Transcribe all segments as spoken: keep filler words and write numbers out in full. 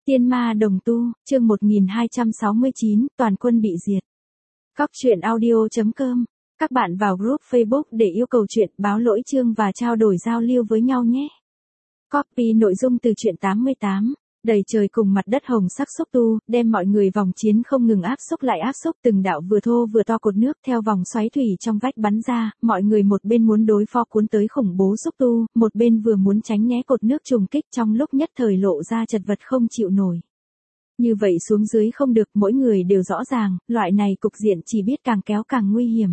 Tiên ma đồng tu, chương một nghìn hai trăm sáu mươi chín, toàn quân bị diệt. Cóc truyện audio chấm com. Các bạn vào group Facebook để yêu cầu chuyện, báo lỗi chương và trao đổi giao lưu với nhau nhé. Copy nội dung từ truyện tám mươi tám. Đầy trời cùng mặt đất hồng sắc xúc tu, đem mọi người vòng chiến không ngừng áp xúc lại áp xúc, từng đạo vừa thô vừa to cột nước theo vòng xoáy thủy trong vách bắn ra, mọi người một bên muốn đối phó cuốn tới khủng bố xúc tu, một bên vừa muốn tránh né cột nước trùng kích, trong lúc nhất thời lộ ra chật vật không chịu nổi. Như vậy xuống dưới không được, mỗi người đều rõ ràng, loại này cục diện chỉ biết càng kéo càng nguy hiểm.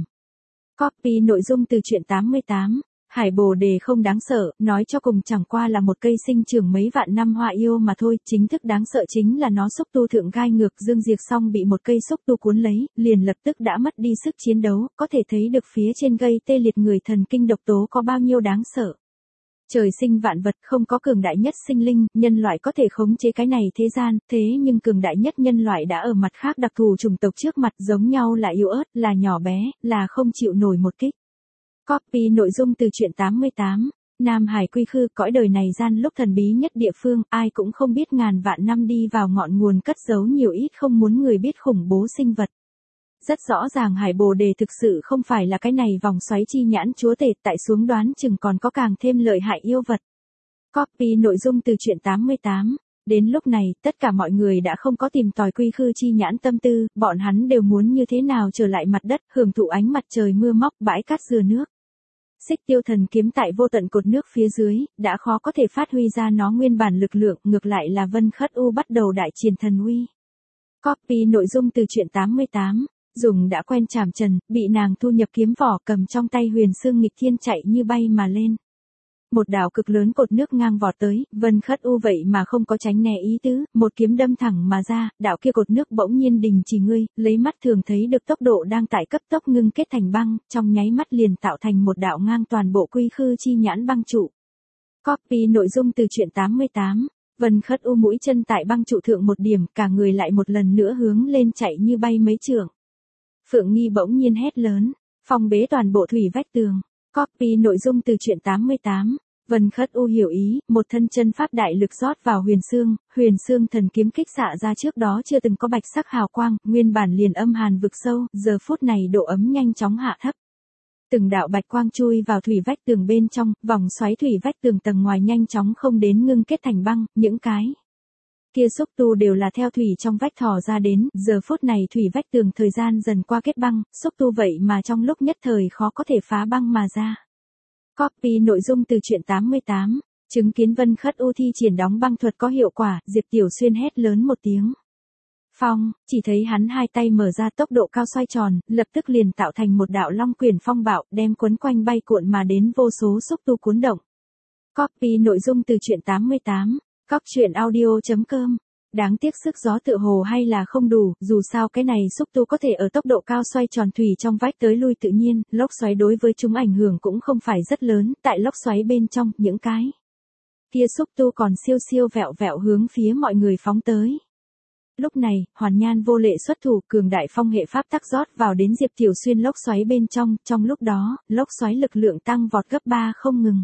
Copy nội dung từ truyện tám mươi tám. Hải Bồ Đề không đáng sợ, nói cho cùng chẳng qua là một cây sinh trưởng mấy vạn năm hoa yêu mà thôi, chính thức đáng sợ chính là nó xúc tu thượng gai ngược, Dương Diệp xong bị một cây xúc tu cuốn lấy, liền lập tức đã mất đi sức chiến đấu, có thể thấy được phía trên gây tê liệt người thần kinh độc tố có bao nhiêu đáng sợ. Trời sinh vạn vật, không có cường đại nhất sinh linh, nhân loại có thể khống chế cái này thế gian, thế nhưng cường đại nhất nhân loại đã ở mặt khác đặc thù chủng tộc trước mặt, giống nhau là yếu ớt, là nhỏ bé, là không chịu nổi một kích. Copy nội dung từ truyện tám mươi tám. Nam Hải quy khư, cõi đời này gian lúc thần bí nhất địa phương, ai cũng không biết ngàn vạn năm đi vào ngọn nguồn cất giấu nhiều ít không muốn người biết khủng bố sinh vật. Rất rõ ràng Hải Bồ Đề thực sự không phải là cái này vòng xoáy chi nhãn chúa tể, tại xuống đoán chừng còn có càng thêm lợi hại yêu vật. Copy nội dung từ truyện tám mươi tám. Đến lúc này, tất cả mọi người đã không có tìm tòi quy khư chi nhãn tâm tư, bọn hắn đều muốn như thế nào trở lại mặt đất, hưởng thụ ánh mặt trời mưa móc, bãi cát dừa nước. Xích Tiêu Thần kiếm tại vô tận cột nước phía dưới, đã khó có thể phát huy ra nó nguyên bản lực lượng, ngược lại là Vân Khất U bắt đầu đại triển thần uy. Copy nội dung từ truyện tám mươi tám. Dùng đã quen chảm trần, bị nàng thu nhập kiếm vỏ, cầm trong tay huyền xương nghịch thiên chạy như bay mà lên. Một đạo cực lớn cột nước ngang vọt tới, Vân Khất U vậy mà không có tránh né ý tứ, một kiếm đâm thẳng mà ra, đạo kia cột nước bỗng nhiên đình chỉ ngươi, lấy mắt thường thấy được tốc độ đang tại cấp tốc ngưng kết thành băng, trong nháy mắt liền tạo thành một đạo ngang toàn bộ quy khư chi nhãn băng trụ. Copy nội dung từ truyện tám mươi tám. Vân Khất U mũi chân tại băng trụ thượng một điểm, cả người lại một lần nữa hướng lên chạy như bay mấy trượng. Phượng Nghi bỗng nhiên hét lớn, phong bế toàn bộ thủy vách tường. Copy nội dung từ truyện tám mươi tám. Vân Khất U hiểu ý, một thân chân pháp đại lực rót vào huyền xương, huyền xương thần kiếm kích xạ ra trước đó chưa từng có bạch sắc hào quang, nguyên bản liền âm hàn vực sâu, giờ phút này độ ấm nhanh chóng hạ thấp. Từng đạo bạch quang chui vào thủy vách tường bên trong, vòng xoáy thủy vách tường tầng ngoài nhanh chóng không đến ngưng kết thành băng, những cái kia xúc tu đều là theo thủy trong vách thò ra đến, giờ phút này thủy vách tường thời gian dần qua kết băng, xúc tu vậy mà trong lúc nhất thời khó có thể phá băng mà ra. Copy nội dung từ truyện tám mươi tám. Chứng kiến Vân Khất U thi triển đóng băng thuật có hiệu quả, Diệp Tiểu Xuyên hét lớn một tiếng. Phong, chỉ thấy hắn hai tay mở ra tốc độ cao xoay tròn, lập tức liền tạo thành một đạo long quyển phong bạo, đem quấn quanh bay cuộn mà đến vô số xúc tu cuốn động. Copy nội dung từ truyện tám mươi tám. Cóc truyện audio chấm com. Đáng tiếc sức gió tựa hồ hay là không đủ, dù sao cái này xúc tu có thể ở tốc độ cao xoay tròn thủy trong vách tới lui tự nhiên, lốc xoáy đối với chúng ảnh hưởng cũng không phải rất lớn, tại lốc xoáy bên trong, những cái kia xúc tu còn siêu siêu vẹo vẹo hướng phía mọi người phóng tới. Lúc này, Hoàn Nhan vô lệ xuất thủ, cường đại phong hệ pháp tắc rót vào đến Diệp Tiểu Xuyên lốc xoáy bên trong, trong lúc đó, lốc xoáy lực lượng tăng vọt gấp ba không ngừng.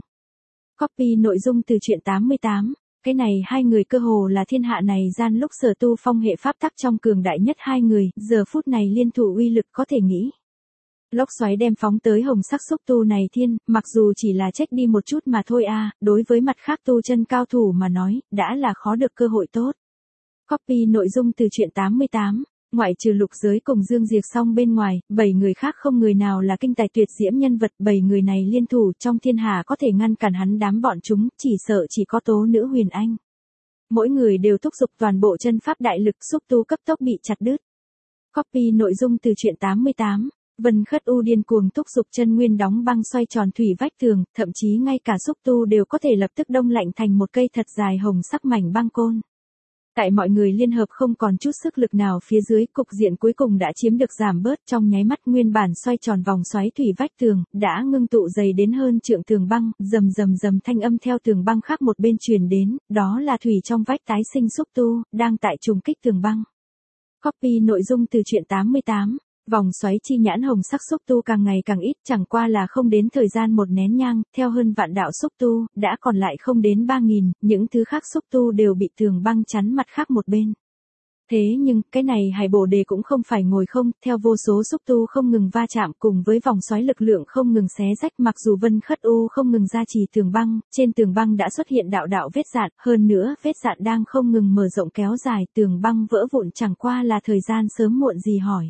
Copy nội dung từ truyện tám mươi tám. Cái này hai người cơ hồ là thiên hạ này gian lúc sở tu phong hệ pháp tắc trong cường đại nhất hai người, giờ phút này liên thủ uy lực có thể nghĩ. Lốc xoáy đem phóng tới hồng sắc xúc tu này thiên, mặc dù chỉ là trách đi một chút mà thôi a, đối với mặt khác tu chân cao thủ mà nói, đã là khó được cơ hội tốt. Copy nội dung từ truyện tám mươi tám. Ngoại trừ Lục Giới cùng Dương Diệp xong bên ngoài, bảy người khác không người nào là kinh tài tuyệt diễm nhân vật, bảy người này liên thủ trong thiên hà có thể ngăn cản hắn đám bọn chúng, chỉ sợ chỉ có Tố Nữ Huyền Anh. Mỗi người đều thúc giục toàn bộ chân pháp đại lực, xúc tu cấp tốc bị chặt đứt. Copy nội dung từ truyện tám mươi tám. Vân Khất U điên cuồng thúc giục chân nguyên đóng băng xoay tròn thủy vách tường, thậm chí ngay cả xúc tu đều có thể lập tức đông lạnh thành một cây thật dài hồng sắc mảnh băng côn. Tại mọi người liên hợp không còn chút sức lực nào phía dưới, cục diện cuối cùng đã chiếm được giảm bớt, trong nháy mắt nguyên bản xoay tròn vòng xoáy thủy vách tường, đã ngưng tụ dày đến hơn trượng tường băng, rầm rầm rầm thanh âm theo tường băng khác một bên truyền đến, đó là thủy trong vách tái sinh xúc tu, đang tại trùng kích tường băng. Copy nội dung từ truyện tám mươi tám. Vòng xoáy chi nhãn hồng sắc xúc tu càng ngày càng ít, chẳng qua là không đến thời gian một nén nhang, theo hơn vạn đạo xúc tu, đã còn lại không đến ba nghìn, những thứ khác xúc tu đều bị tường băng chắn mặt khác một bên. Thế nhưng, cái này Hải Bồ Đề cũng không phải ngồi không, theo vô số xúc tu không ngừng va chạm cùng với vòng xoáy lực lượng không ngừng xé rách, mặc dù Vân Khất U không ngừng gia trì tường băng, trên tường băng đã xuất hiện đạo đạo vết dạn, hơn nữa, vết dạn đang không ngừng mở rộng kéo dài, tường băng vỡ vụn chẳng qua là thời gian sớm muộn gì hỏi.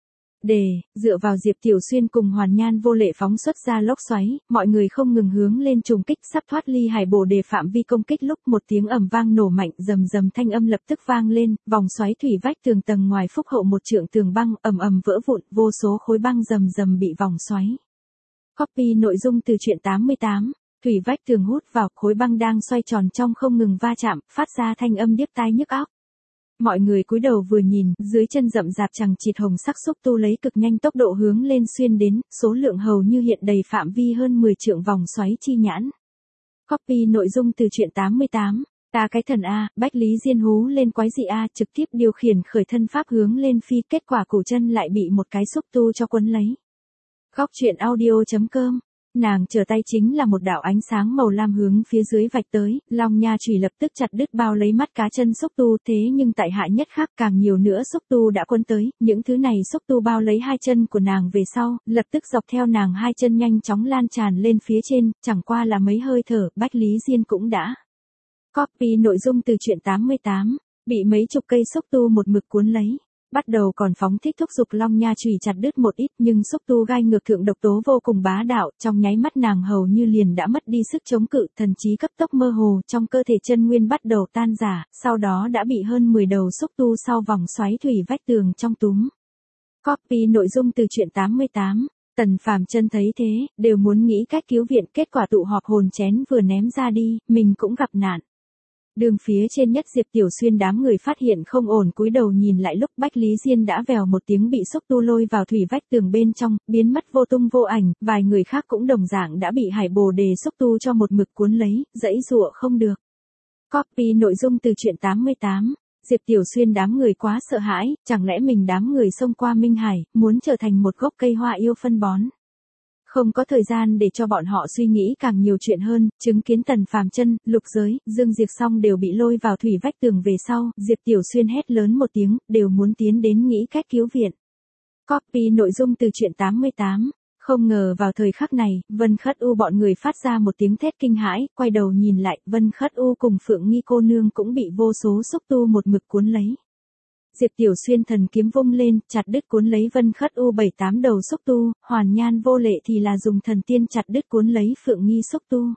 Đề, dựa vào Diệp Tiểu Xuyên cùng Hoàn Nhan vô lệ phóng xuất ra lốc xoáy, mọi người không ngừng hướng lên trùng kích, sắp thoát ly Hải Bồ Đề phạm vi công kích lúc một tiếng ầm vang nổ mạnh, rầm rầm thanh âm lập tức vang lên, vòng xoáy thủy vách tường tầng ngoài phúc hậu một trượng tường băng ầm ầm vỡ vụn, vô số khối băng rầm rầm bị vòng xoáy. Copy nội dung từ truyện tám mươi tám, thủy vách tường hút vào, khối băng đang xoay tròn trong không ngừng va chạm, phát ra thanh âm điếc tai nhức óc. Mọi người cúi đầu vừa nhìn, dưới chân rậm rạp chằng chịt hồng sắc xúc tu lấy cực nhanh tốc độ hướng lên xuyên đến, số lượng hầu như hiện đầy phạm vi hơn mười trượng vòng xoáy chi nhãn. Copy nội dung từ truyện tám mươi tám, ta cái thần A, Bách Lý Diên hú lên quái dị A, trực tiếp điều khiển khởi thân pháp hướng lên phi, kết quả cổ chân lại bị một cái xúc tu cho quấn lấy. Góc truyện audio chấm com. Nàng trở tay chính là một đạo ánh sáng màu lam hướng phía dưới vạch tới, Long Nha chùy lập tức chặt đứt bao lấy mắt cá chân xúc tu, thế nhưng tại hạ nhất khác càng nhiều nữa xúc tu đã quấn tới, những thứ này xúc tu bao lấy hai chân của nàng về sau, lập tức dọc theo nàng hai chân nhanh chóng lan tràn lên phía trên, chẳng qua là mấy hơi thở, Bách Lý Diên cũng đã. Copy nội dung từ truyện tám mươi tám, bị mấy chục cây xúc tu một mực cuốn lấy. Bắt đầu còn phóng thích thúc giục Long Nha chùy chặt đứt một ít, nhưng xúc tu gai ngược thượng độc tố vô cùng bá đạo, trong nháy mắt nàng hầu như liền đã mất đi sức chống cự, thần trí cấp tốc mơ hồ, trong cơ thể chân nguyên bắt đầu tan rã, sau đó đã bị hơn mười đầu xúc tu sau vòng xoáy thủy vách tường trong túm. Copy nội dung từ truyện tám mươi tám. Tần Phàm Chân thấy thế, đều muốn nghĩ cách cứu viện, kết quả tụ họp hồn chén vừa ném ra đi, mình cũng gặp nạn. Đường phía trên nhất Diệp Tiểu Xuyên đám người phát hiện không ổn, cúi đầu nhìn lại lúc Bách Lý Diên đã vèo một tiếng bị xúc tu lôi vào thủy vách tường bên trong, biến mất vô tung vô ảnh, vài người khác cũng đồng dạng đã bị Hải Bồ Đề xúc tu cho một mực cuốn lấy, dãy dụa không được. Copy nội dung từ truyện tám mươi tám, Diệp Tiểu Xuyên đám người quá sợ hãi, chẳng lẽ mình đám người xông qua Minh Hải, muốn trở thành một gốc cây hoa yêu phân bón. Không có thời gian để cho bọn họ suy nghĩ càng nhiều chuyện hơn, chứng kiến Tần Phàm Chân, Lục Giới, Dương Diệp Song đều bị lôi vào thủy vách tường về sau, Diệp Tiểu Xuyên hét lớn một tiếng, đều muốn tiến đến nghĩ cách cứu viện. Copy nội dung từ truyện tám mươi tám, không ngờ vào thời khắc này, Vân Khất U bọn người phát ra một tiếng thét kinh hãi, quay đầu nhìn lại, Vân Khất U cùng Phượng Nghi cô nương cũng bị vô số xúc tu một mực cuốn lấy. Diệp Tiểu Xuyên thần kiếm vung lên, chặt đứt cuốn lấy Vân Khất U bảy tám đầu xúc tu, Hoàn Nhan vô lệ thì là dùng thần tiên chặt đứt cuốn lấy Phượng Nghi xúc tu.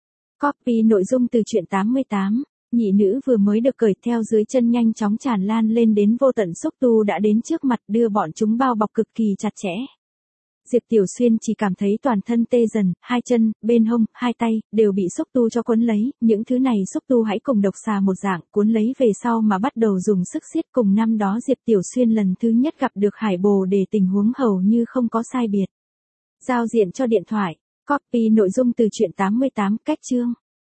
Copy nội dung từ truyện tám mươi tám, nhị nữ vừa mới được cởi theo dưới chân nhanh chóng tràn lan lên đến vô tận xúc tu đã đến trước mặt đưa bọn chúng bao bọc cực kỳ chặt chẽ. Diệp Tiểu Xuyên chỉ cảm thấy toàn thân tê dần, hai chân, bên hông, hai tay, đều bị xúc tu cho cuốn lấy, những thứ này xúc tu hãy cùng độc xà một dạng, cuốn lấy về sau mà bắt đầu dùng sức siết, cùng năm đó Diệp Tiểu Xuyên lần thứ nhất gặp được Hải Bồ Đề tình huống hầu như không có sai biệt. Giao diện cho điện thoại, copy nội dung từ truyện tám mươi tám, cách chương.